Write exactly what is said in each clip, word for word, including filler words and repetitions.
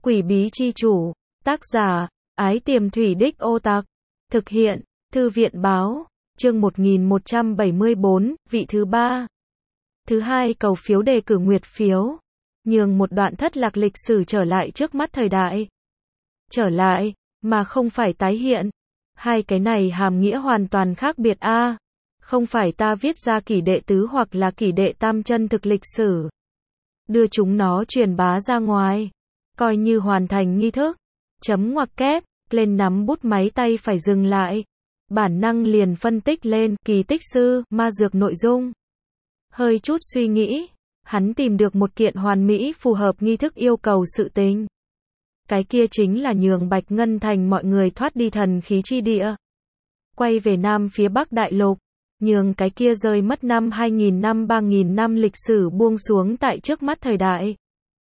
Quỷ bí chi chủ. Tác giả, Ái Tiềm Thủy Đích Ô Tặc. Thực hiện, Thư viện báo. Chương một nghìn một trăm bảy mươi bốn, vị thứ ba. Thứ hai, cầu phiếu đề cử nguyệt phiếu. Nhường một đoạn thất lạc lịch sử trở lại trước mắt thời đại. Trở lại, mà không phải tái hiện. Hai cái này hàm nghĩa hoàn toàn khác biệt a. À, không phải ta viết ra kỷ đệ tứ hoặc là kỷ đệ tam chân thực lịch sử. Đưa chúng nó truyền bá ra ngoài. Coi như hoàn thành nghi thức. Chấm ngoặc kép, lên nắm bút máy tay phải dừng lại. Bản năng liền phân tích lên, kỳ tích sư, ma dược nội dung. Hơi chút suy nghĩ, hắn tìm được một kiện hoàn mỹ phù hợp nghi thức yêu cầu sự tình. Cái kia chính là nhường Bạch Ngân Thành mọi người thoát đi thần khí chi địa. Quay về Nam phía Bắc Đại Lục. Nhường cái kia rơi mất năm hai nghìn năm ba nghìn năm lịch sử buông xuống tại trước mắt thời đại.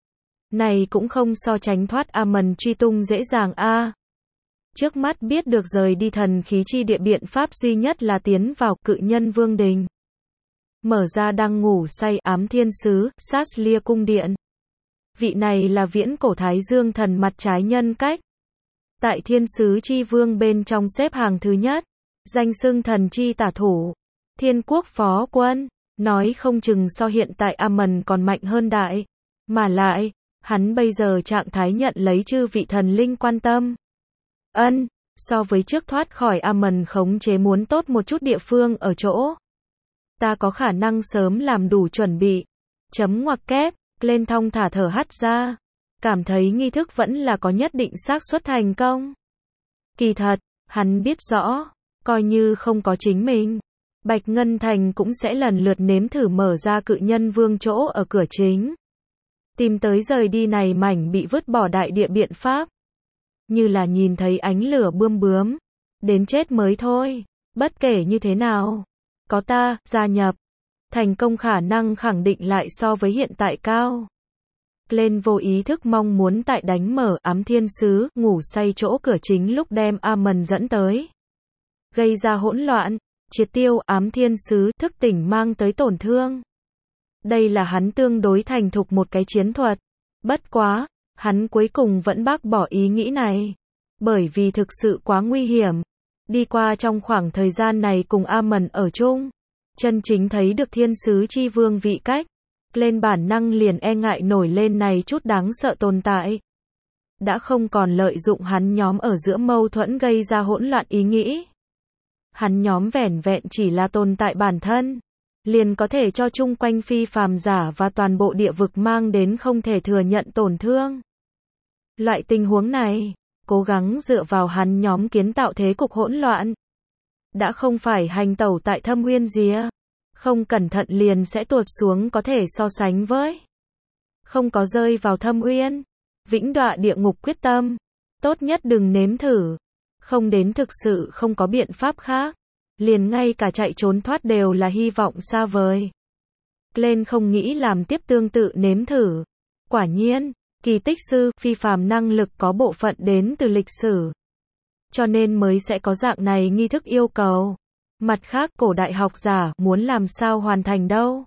Này cũng không so tránh thoát Amon truy tung dễ dàng a. À, trước mắt biết được rời đi thần khí chi địa biện pháp duy nhất là tiến vào cự nhân vương đình. Mở ra đang ngủ say ám thiên sứ, Saslia cung điện. Vị này là viễn cổ Thái Dương thần mặt trái nhân cách. Tại thiên sứ chi vương bên trong xếp hàng thứ nhất. Danh xưng thần chi tả thủ. Thiên quốc phó quân. Nói không chừng so hiện tại Amon còn mạnh hơn đại. Mà lại, hắn bây giờ trạng thái nhận lấy chư vị thần linh quan tâm. Ân, so với trước thoát khỏi Amon khống chế muốn tốt một chút địa phương ở chỗ. Ta có khả năng sớm làm đủ chuẩn bị. Chấm ngoặc kép, lên thong thả thở hắt ra. Cảm thấy nghi thức vẫn là có nhất định xác suất thành công. Kỳ thật, hắn biết rõ, coi như không có chính mình. Bạch Ngân Thành cũng sẽ lần lượt nếm thử mở ra cự nhân vương chỗ ở cửa chính. Tìm tới rời đi này mảnh bị vứt bỏ đại địa biện pháp. Như là nhìn thấy ánh lửa bươm bướm. Đến chết mới thôi. Bất kể như thế nào. Có ta, gia nhập. Thành công khả năng khẳng định lại so với hiện tại cao. Lên vô ý thức mong muốn tại đánh mở ám thiên sứ, ngủ say chỗ cửa chính lúc đem Amon dẫn tới. Gây ra hỗn loạn, triệt tiêu ám thiên sứ, thức tỉnh mang tới tổn thương. Đây là hắn tương đối thành thục một cái chiến thuật. Bất quá, hắn cuối cùng vẫn bác bỏ ý nghĩ này. Bởi vì thực sự quá nguy hiểm. Đi qua trong khoảng thời gian này cùng Amon ở chung. Chân chính thấy được thiên sứ chi vương vị cách. Lên bản năng liền e ngại nổi lên này chút đáng sợ tồn tại. Đã không còn lợi dụng hắn nhóm ở giữa mâu thuẫn gây ra hỗn loạn ý nghĩ. Hắn nhóm vẻn vẹn chỉ là tồn tại bản thân. Liền có thể cho chung quanh phi phàm giả và toàn bộ địa vực mang đến không thể thừa nhận tổn thương. Loại tình huống này, cố gắng dựa vào hắn nhóm kiến tạo thế cục hỗn loạn. Đã không phải hành tẩu tại thâm uyên rìa. Không cẩn thận liền sẽ tuột xuống có thể so sánh với. Không có rơi vào thâm uyên. Vĩnh đọa địa ngục quyết tâm. Tốt nhất đừng nếm thử. Không đến thực sự không có biện pháp khác. Liền ngay cả chạy trốn thoát đều là hy vọng xa vời. Lên không nghĩ làm tiếp tương tự nếm thử. Quả nhiên, kỳ tích sư, phi phàm năng lực có bộ phận đến từ lịch sử. Cho nên mới sẽ có dạng này nghi thức yêu cầu. Mặt khác cổ đại học giả muốn làm sao hoàn thành đâu.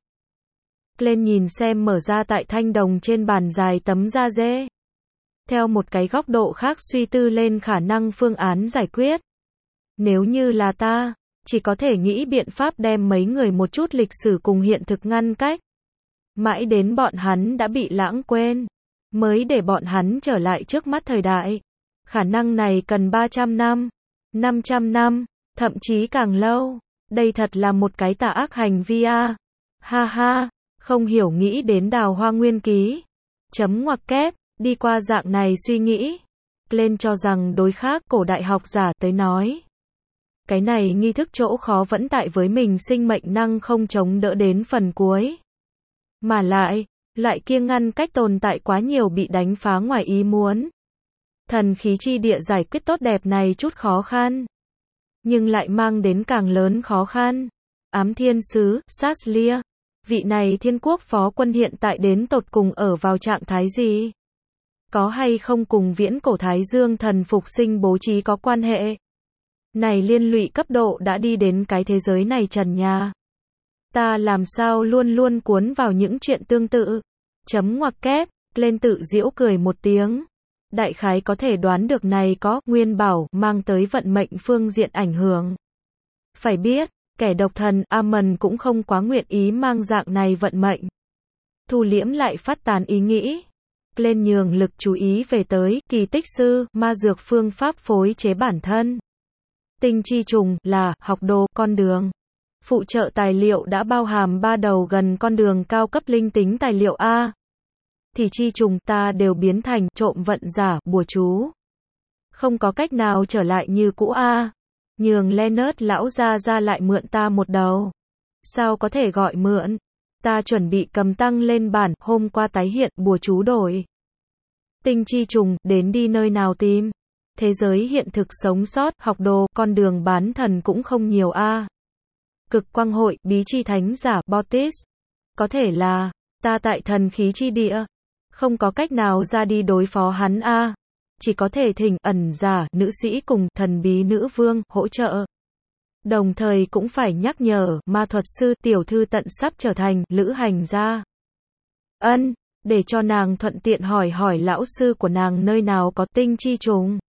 Lên nhìn xem mở ra tại thanh đồng trên bàn dài tấm da dê. Theo một cái góc độ khác suy tư lên khả năng phương án giải quyết. Nếu như là ta, chỉ có thể nghĩ biện pháp đem mấy người một chút lịch sử cùng hiện thực ngăn cách. Mãi đến bọn hắn đã bị lãng quên. Mới để bọn hắn trở lại trước mắt thời đại. Khả năng này cần ba trăm năm, năm trăm năm, thậm chí càng lâu. Đây thật là một cái tà ác hành vi a. À. Ha ha, không hiểu nghĩ đến Đào Hoa Nguyên Ký. Chấm ngoặc kép, đi qua dạng này suy nghĩ. Lên cho rằng đối khác cổ đại học giả tới nói. Cái này nghi thức chỗ khó vẫn tại với mình sinh mệnh năng không chống đỡ đến phần cuối. Mà lại, lại kiêng ngăn cách tồn tại quá nhiều bị đánh phá ngoài ý muốn. Thần khí chi địa giải quyết tốt đẹp này chút khó khăn. Nhưng lại mang đến càng lớn khó khăn. Ám thiên sứ, Saslia. Vị này thiên quốc phó quân hiện tại đến tột cùng ở vào trạng thái gì? Có hay không cùng viễn cổ Thái Dương thần phục sinh bố trí có quan hệ? Này liên lụy cấp độ đã đi đến cái thế giới này trần nhà. Ta làm sao luôn luôn cuốn vào những chuyện tương tự. Chấm ngoặc kép, lên tự giễu cười một tiếng. Đại khái có thể đoán được này có nguyên bảo mang tới vận mệnh phương diện ảnh hưởng. Phải biết, kẻ độc thần Amon cũng không quá nguyện ý mang dạng này vận mệnh. Thu liễm lại phát tán ý nghĩ. Lên nhường lực chú ý về tới kỳ tích sư, ma dược phương pháp phối chế bản thân. Tinh chi trùng là học đồ, con đường. Phụ trợ tài liệu đã bao hàm ba đầu gần con đường cao cấp linh tính tài liệu A. Thì chi trùng ta đều biến thành trộm vận giả, bùa chú. Không có cách nào trở lại như cũ A. Nhường Leonard lão ra ra lại mượn ta một đầu. Sao có thể gọi mượn? Ta chuẩn bị cầm tăng lên bản, hôm qua tái hiện, bùa chú đổi. Tinh chi trùng, đến đi nơi nào tìm? Thế giới hiện thực sống sót, học đồ, con đường bán thần cũng không nhiều A. Cực quang hội, bí chi thánh giả, Bautis. Có thể là, ta tại thần khí chi địa. Không có cách nào ra đi đối phó hắn A. Chỉ có thể thỉnh ẩn giả, nữ sĩ cùng thần bí nữ vương, hỗ trợ. Đồng thời cũng phải nhắc nhở, ma thuật sư tiểu thư tận sắp trở thành lữ hành gia. Ân, để cho nàng thuận tiện hỏi hỏi lão sư của nàng nơi nào có tinh chi trùng.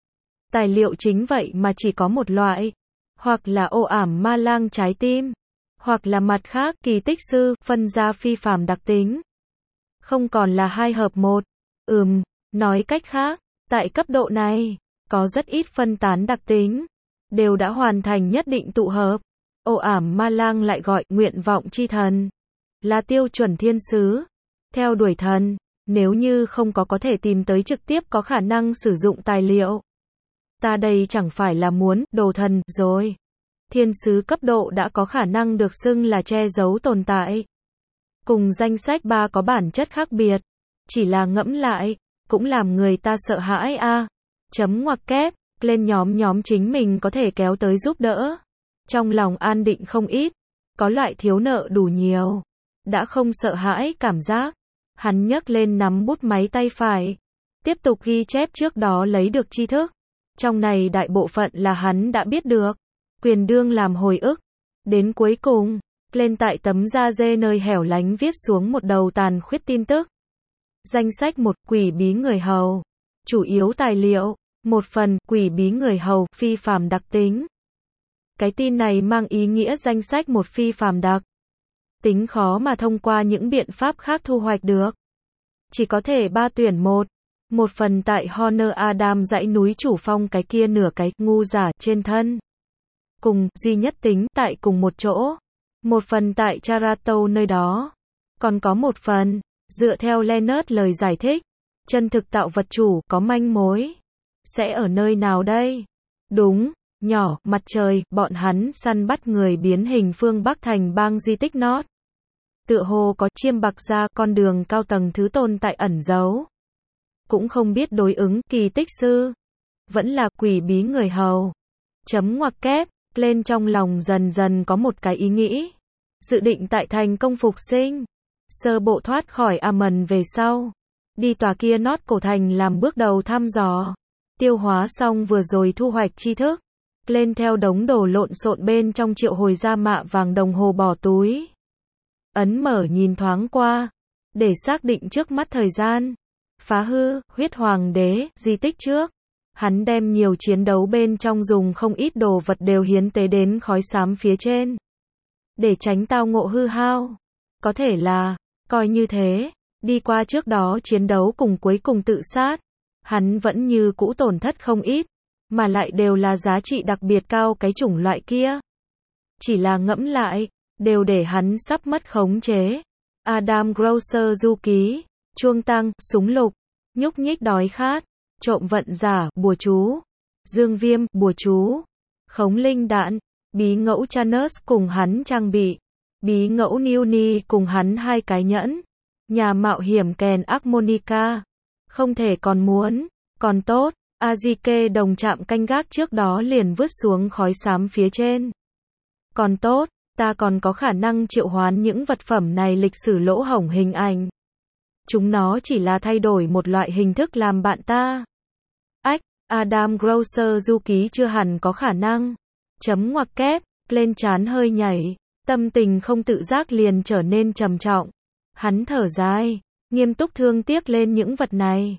Tài liệu chính vậy mà chỉ có một loại. Hoặc là ô ảm ma lang trái tim. Hoặc là mặt khác, kỳ tích sư, phân ra phi phàm đặc tính. Không còn là hai hợp một. Ừm, nói cách khác, tại cấp độ này, có rất ít phân tán đặc tính. Đều đã hoàn thành nhất định tụ hợp. Ô ảm ma lang lại gọi nguyện vọng chi thần. Là tiêu chuẩn thiên sứ. Theo đuổi thần, nếu như không có có thể tìm tới trực tiếp có khả năng sử dụng tài liệu. Ta đây chẳng phải là muốn đồ thần rồi. Thiên sứ cấp độ đã có khả năng được xưng là che giấu tồn tại. Cùng danh sách ba có bản chất khác biệt. Chỉ là ngẫm lại, cũng làm người ta sợ hãi a. Chấm ngoặc kép, lên nhóm nhóm chính mình có thể kéo tới giúp đỡ. Trong lòng an định không ít. Có loại thiếu nợ đủ nhiều. Đã không sợ hãi cảm giác. Hắn nhấc lên nắm bút máy tay phải. Tiếp tục ghi chép trước đó lấy được tri thức. Trong này đại bộ phận là hắn đã biết được. Quyền đương làm hồi ức. Đến cuối cùng, lên tại tấm da dê nơi hẻo lánh viết xuống một đầu tàn khuyết tin tức. Danh sách một, quỷ bí người hầu. Chủ yếu tài liệu. Một phần, quỷ bí người hầu, phi phàm đặc tính. Cái tin này mang ý nghĩa danh sách một phi phàm đặc tính khó mà thông qua những biện pháp khác thu hoạch được. Chỉ có thể ba tuyển một. Một phần tại Honor Adam dãy núi chủ phong cái kia nửa cái ngu giả trên thân. Cùng, duy nhất tính tại cùng một chỗ. Một phần tại Charato nơi đó. Còn có một phần, dựa theo Leonard lời giải thích, chân thực tạo vật chủ có manh mối. Sẽ ở nơi nào đây? Đúng, nhỏ, mặt trời, bọn hắn săn bắt người biến hình phương Bắc thành bang di tích Nót. Tựa hồ có chiêm bạc ra con đường cao tầng thứ tồn tại ẩn giấu. Cũng không biết đối ứng kỳ tích sư. Vẫn là quỷ bí người hầu. Chấm ngoặc kép, lên trong lòng dần dần có một cái ý nghĩ. Dự định tại thành công phục sinh. Sơ bộ thoát khỏi Amon về sau. Đi tòa kia Nót cổ thành làm bước đầu thăm dò. Tiêu hóa xong vừa rồi thu hoạch tri thức. Lên theo đống đồ lộn xộn bên trong triệu hồi ra mạ vàng đồng hồ bỏ túi. Ấn mở nhìn thoáng qua. Để xác định trước mắt thời gian. Phá hư, huyết hoàng đế, di tích trước. Hắn đem nhiều chiến đấu bên trong dùng không ít đồ vật đều hiến tế đến khói xám phía trên. Để tránh tao ngộ hư hao. Có thể là, coi như thế, đi qua trước đó chiến đấu cùng cuối cùng tự sát. Hắn vẫn như cũ tổn thất không ít. Mà lại đều là giá trị đặc biệt cao cái chủng loại kia. Chỉ là ngẫm lại, đều để hắn sắp mất khống chế. Adam Grosser du ký, chuông tăng, súng lục, nhúc nhích đói khát, trộm vận giả, bùa chú, dương viêm, bùa chú, khống linh đạn, bí ngẫu Chanus cùng hắn trang bị, bí ngẫu Newni cùng hắn hai cái nhẫn, nhà mạo hiểm kèn Armonica, không thể còn muốn, còn tốt, Azike đồng chạm canh gác trước đó liền vứt xuống khói xám phía trên. Còn tốt, ta còn có khả năng triệu hoán những vật phẩm này lịch sử lỗ hổng hình ảnh. Chúng nó chỉ là thay đổi một loại hình thức làm bạn ta. Ách, Adam Grosser du ký chưa hẳn có khả năng. Chấm ngoặc kép, lên trán hơi nhảy, tâm tình không tự giác liền trở nên trầm trọng. Hắn thở dài, nghiêm túc thương tiếc lên những vật này.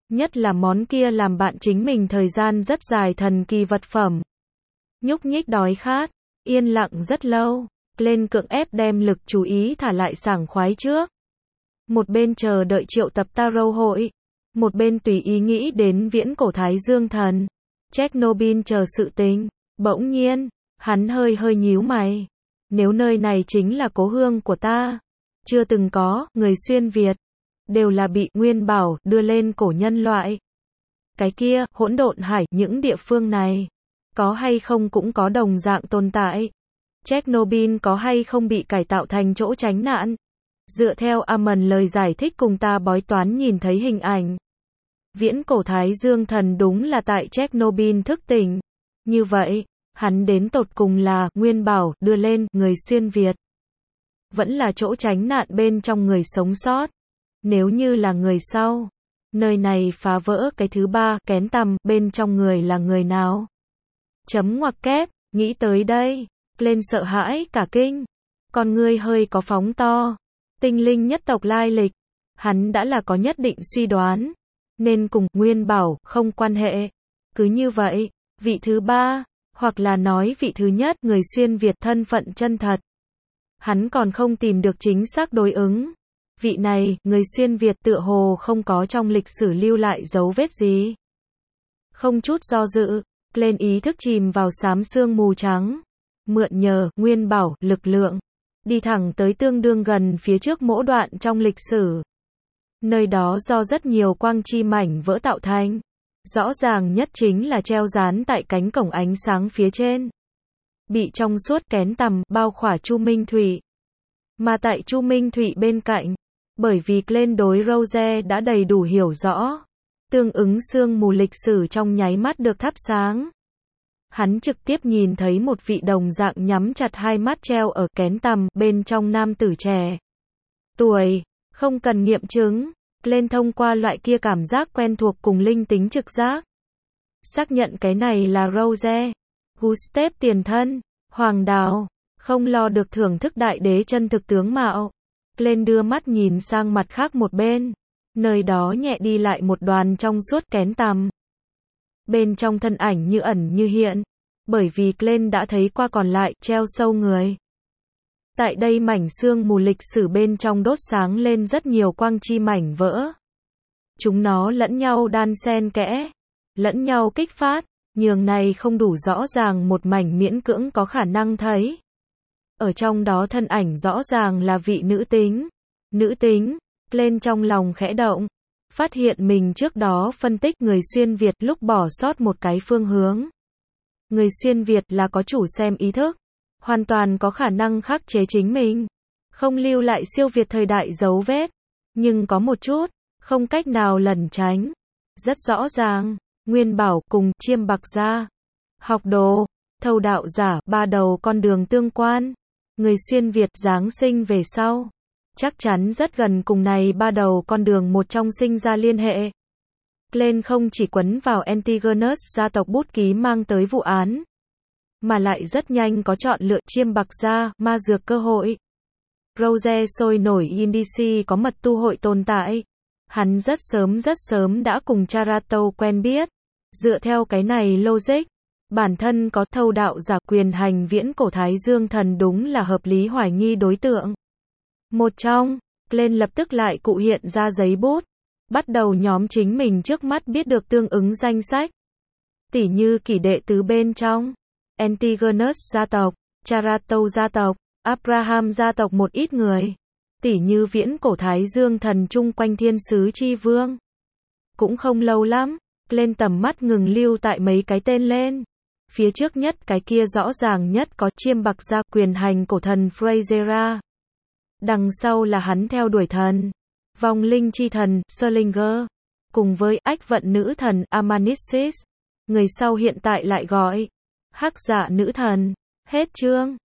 Nhất là món kia làm bạn chính mình thời gian rất dài thần kỳ vật phẩm. Nhúc nhích đói khát, yên lặng rất lâu, lên cưỡng ép đem lực chú ý thả lại sảng khoái trước. Một bên chờ đợi triệu tập tarot hội, một bên tùy ý nghĩ đến viễn cổ Thái Dương thần. Chernobyl chờ sự tình, bỗng nhiên, hắn hơi hơi nhíu mày. Nếu nơi này chính là cố hương của ta, chưa từng có, người xuyên Việt, đều là bị Nguyên Bảo đưa lên cổ nhân loại. Cái kia, hỗn độn hải, những địa phương này, có hay không cũng có đồng dạng tồn tại. Chernobyl có hay không bị cải tạo thành chỗ tránh nạn? Dựa theo Amon lời giải thích cùng ta bói toán nhìn thấy hình ảnh. Viễn cổ Thái Dương thần đúng là tại Chernobyl thức tỉnh. Như vậy, hắn đến tột cùng là Nguyên Bảo đưa lên người xuyên Việt. Vẫn là chỗ tránh nạn bên trong người sống sót. Nếu như là người sau, nơi này phá vỡ cái thứ ba, kén tằm, bên trong người là người nào? Chấm ngoặc kép, nghĩ tới đây, lên sợ hãi cả kinh. Con ngươi hơi có phóng to. Tinh linh nhất tộc lai lịch, hắn đã là có nhất định suy đoán, nên cùng Nguyên Bảo không quan hệ. Cứ như vậy, vị thứ ba, hoặc là nói vị thứ nhất người xuyên Việt thân phận chân thật. Hắn còn không tìm được chính xác đối ứng. Vị này, người xuyên Việt tựa hồ không có trong lịch sử lưu lại dấu vết gì. Không chút do dự, lên ý thức chìm vào xám sương mù trắng. Mượn nhờ, Nguyên Bảo, lực lượng. Đi thẳng tới tương đương gần phía trước mỗ đoạn trong lịch sử. Nơi đó do rất nhiều quang chi mảnh vỡ tạo thành. Rõ ràng nhất chính là treo dán tại cánh cổng ánh sáng phía trên. Bị trong suốt kén tằm, bao khỏa Chu Minh Thủy. Mà tại Chu Minh Thủy bên cạnh, bởi vì lên đối Rose đã đầy đủ hiểu rõ. Tương ứng sương mù lịch sử trong nháy mắt được thắp sáng. Hắn trực tiếp nhìn thấy một vị đồng dạng nhắm chặt hai mắt treo ở kén tằm bên trong nam tử trẻ. Tuổi, không cần nghiệm chứng, lên thông qua loại kia cảm giác quen thuộc cùng linh tính trực giác. Xác nhận cái này là Rose, Gustave tiền thân, Hoàng Đào, không lo được thưởng thức đại đế chân thực tướng mạo. Lên đưa mắt nhìn sang mặt khác một bên, nơi đó nhẹ đi lại một đoàn trong suốt kén tằm. Bên trong thân ảnh như ẩn như hiện, bởi vì Glenn đã thấy qua còn lại treo sâu người. Tại đây mảnh sương mù lịch sử bên trong đốt sáng lên rất nhiều quang chi mảnh vỡ. Chúng nó lẫn nhau đan xen kẽ, lẫn nhau kích phát, nhường này không đủ rõ ràng một mảnh miễn cưỡng có khả năng thấy. Ở trong đó thân ảnh rõ ràng là vị nữ tính. Nữ tính, Glenn trong lòng khẽ động. Phát hiện mình trước đó phân tích người xuyên Việt lúc bỏ sót một cái phương hướng. Người xuyên Việt là có chủ xem ý thức, hoàn toàn có khả năng khắc chế chính mình, không lưu lại siêu việt thời đại dấu vết, nhưng có một chút, không cách nào lẩn tránh. Rất rõ ràng, Nguyên Bảo cùng Chiêm Bạc Gia, học đồ, thâu đạo giả, ba đầu con đường tương quan. Người xuyên Việt Giáng sinh về sau, chắc chắn rất gần cùng này ba đầu con đường một trong sinh ra liên hệ. Glenn không chỉ quấn vào Antigonus gia tộc bút ký mang tới vụ án, mà lại rất nhanh có chọn lựa Chiêm Bạc Gia, ma dược cơ hội. Rose sôi nổi Indici có mật tu hội tồn tại. Hắn rất sớm rất sớm đã cùng Charato quen biết. Dựa theo cái này logic, bản thân có thâu đạo giả quyền hành viễn cổ Thái Dương thần đúng là hợp lý hoài nghi đối tượng. Một trong, Glenn lập tức lại cụ hiện ra giấy bút, bắt đầu nhóm chính mình trước mắt biết được tương ứng danh sách. Tỉ như kỷ đệ tứ bên trong, Antigonus gia tộc, Charato gia tộc, Abraham gia tộc một ít người. Tỉ như viễn cổ Thái Dương thần chung quanh thiên sứ chi vương. Cũng không lâu lắm, lên tầm mắt ngừng lưu tại mấy cái tên lên. Phía trước nhất cái kia rõ ràng nhất có Chiêm Bạc Gia quyền hành cổ thần Freyzera. Đằng sau là hắn theo đuổi thần, vong linh chi thần, Slinger, cùng với ách vận nữ thần, Amanisis. Người sau hiện tại lại gọi hắc dạ nữ thần. Hết chương.